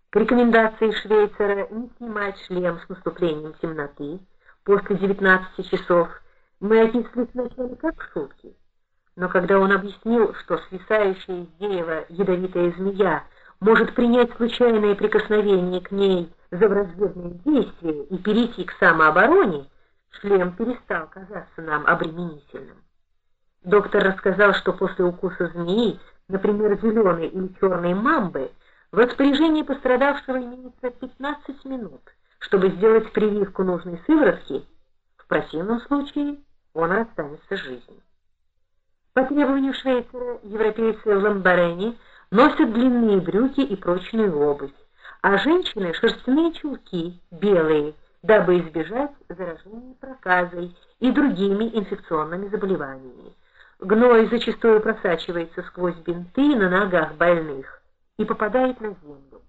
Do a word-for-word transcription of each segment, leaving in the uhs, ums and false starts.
К рекомендации Швейцера не снимать шлем с наступлением темноты после девятнадцати часов мы отнеслись вначале как к шутке. Но когда он объяснил, что свисающая из дерева ядовитая змея может принять случайное прикосновение к ней за враждебное действие и перейти к самообороне, шлем перестал казаться нам обременительным. Доктор рассказал, что после укуса змеи, например, зеленой или черной мамбы, в распоряжении пострадавшего имеется пятнадцать минут, чтобы сделать прививку нужной сыворотки, в противном случае он расстанется с жизнью. По требованию Швейцера европейцы в Ламбарене носят длинные брюки и прочную обувь, а женщины шерстяные чулки, белые, дабы избежать заражения проказой и другими инфекционными заболеваниями. Гной зачастую просачивается сквозь бинты на ногах больных и попадает на землю.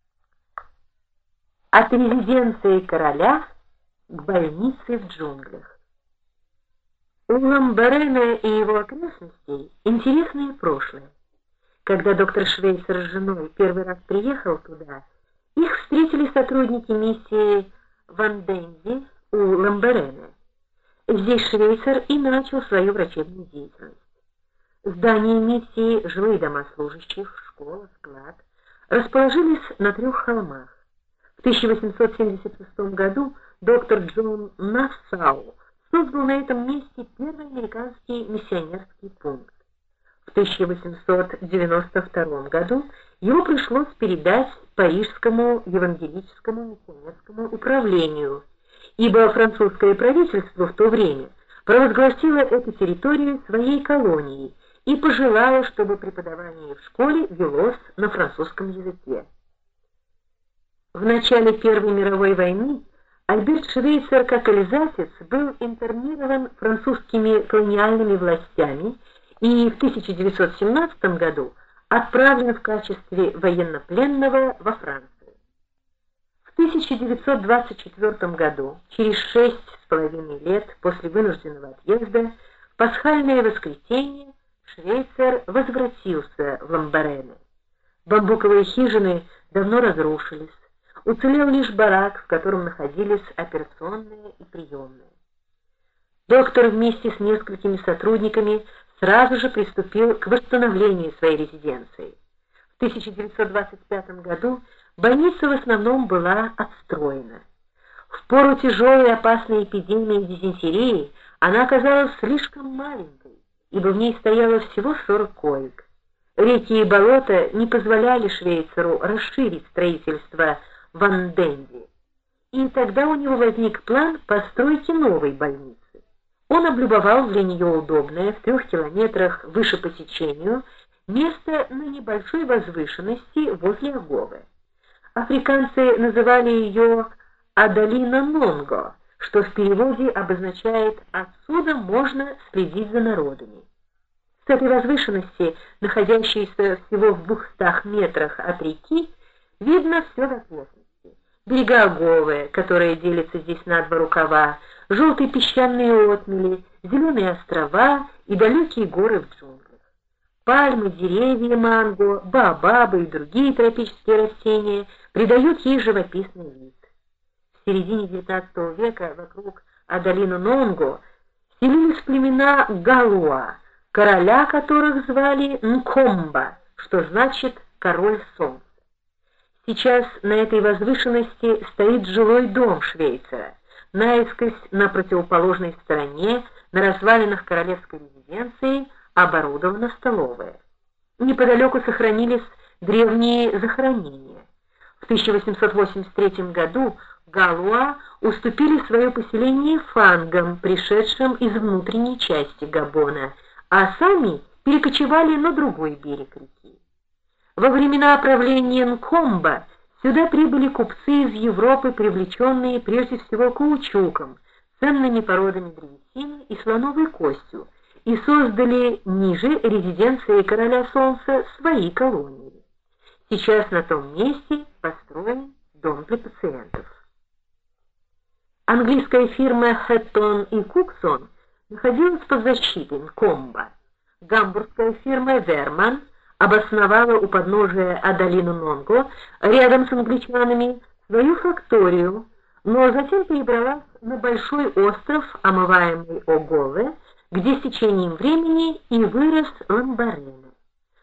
От резиденции короля к больнице в джунглях. У Ламбарена и его окрестностей интересное прошлое. Когда доктор Швейцер с женой первый раз приехал туда, их встретили сотрудники миссии Ван Дензи у Ламбарена. Здесь Швейцер и начал свою врачебную деятельность. Здания миссии, жилые дома служащих, школа, склад расположились на трех холмах. В тысяча восемьсот семьдесят шестом году доктор Джон Нассау создал на этом месте первый американский миссионерский пункт. В тысяча восемьсот девяносто втором году его пришлось передать Парижскому евангелическому миссионерскому управлению, ибо французское правительство в то время провозгласило эту территорию своей колонией и пожелало, чтобы преподавание в школе велось на французском языке. В начале Первой мировой войны Альберт Швейцер, как эльзасец, был интернирован французскими колониальными властями и в тысяча девятьсот семнадцатом году отправлен в качестве военнопленного во Францию. В тысяча девятьсот двадцать четвёртом году, через шесть с половиной лет после вынужденного отъезда, в пасхальное воскресенье Швейцер возвратился в Ламбарене. Бамбуковые хижины давно разрушились. Уцелел лишь барак, в котором находились операционные и приемные. Доктор вместе с несколькими сотрудниками сразу же приступил к восстановлению своей резиденции. В тысяча девятьсот двадцать пятом году больница в основном была отстроена. В пору тяжелой и опасной эпидемии дизентерии она оказалась слишком маленькой, ибо в ней стояло всего сорок коек. Реки и болота не позволяли Швейцеру расширить строительство Ван Дензи, и тогда у него возник план постройки новой больницы. Он облюбовал для нее удобное в трех километрах выше по течению место на небольшой возвышенности возле Аговы. Африканцы называли ее Адалина Нонго, что в переводе обозначает «отсюда можно следить за народами». С этой возвышенности, находящейся всего в двухстах метрах от реки, видно все в окрестности. Берега Аговы, которая делится здесь на два рукава, желтые песчаные отмели, зеленые острова и далекие горы в джунглях. Пальмы, деревья манго, баобабы и другие тропические растения придают ей живописный вид. В середине девятнадцатого века вокруг Адалина Нонго селились племена Галуа, короля которых звали Нкомба, что значит «король солнца». Сейчас на этой возвышенности стоит жилой дом Швейцера. Наискось на противоположной стороне, на развалинах королевской резиденции, оборудована столовая. Неподалеку сохранились древние захоронения. В тысяча восемьсот восемьдесят третьем году Галуа уступили свое поселение фангам, пришедшим из внутренней части Габона, а сами перекочевали на другой берег реки. Во времена правления Нкомба сюда прибыли купцы из Европы, привлеченные прежде всего каучуком, ценными породами древесины и слоновой костью, и создали ниже резиденции короля солнца свои колонии. Сейчас на том месте построен дом для пациентов. Английская фирма Хэттон и Куксон находилась под защитой Нкомба. Гамбургская фирма Верман обосновала у подножия Адалина Нонго рядом с англичанами свою факторию, но затем перебралась на большой остров, омываемый Оголе, где с течением времени и вырос Ламбарене.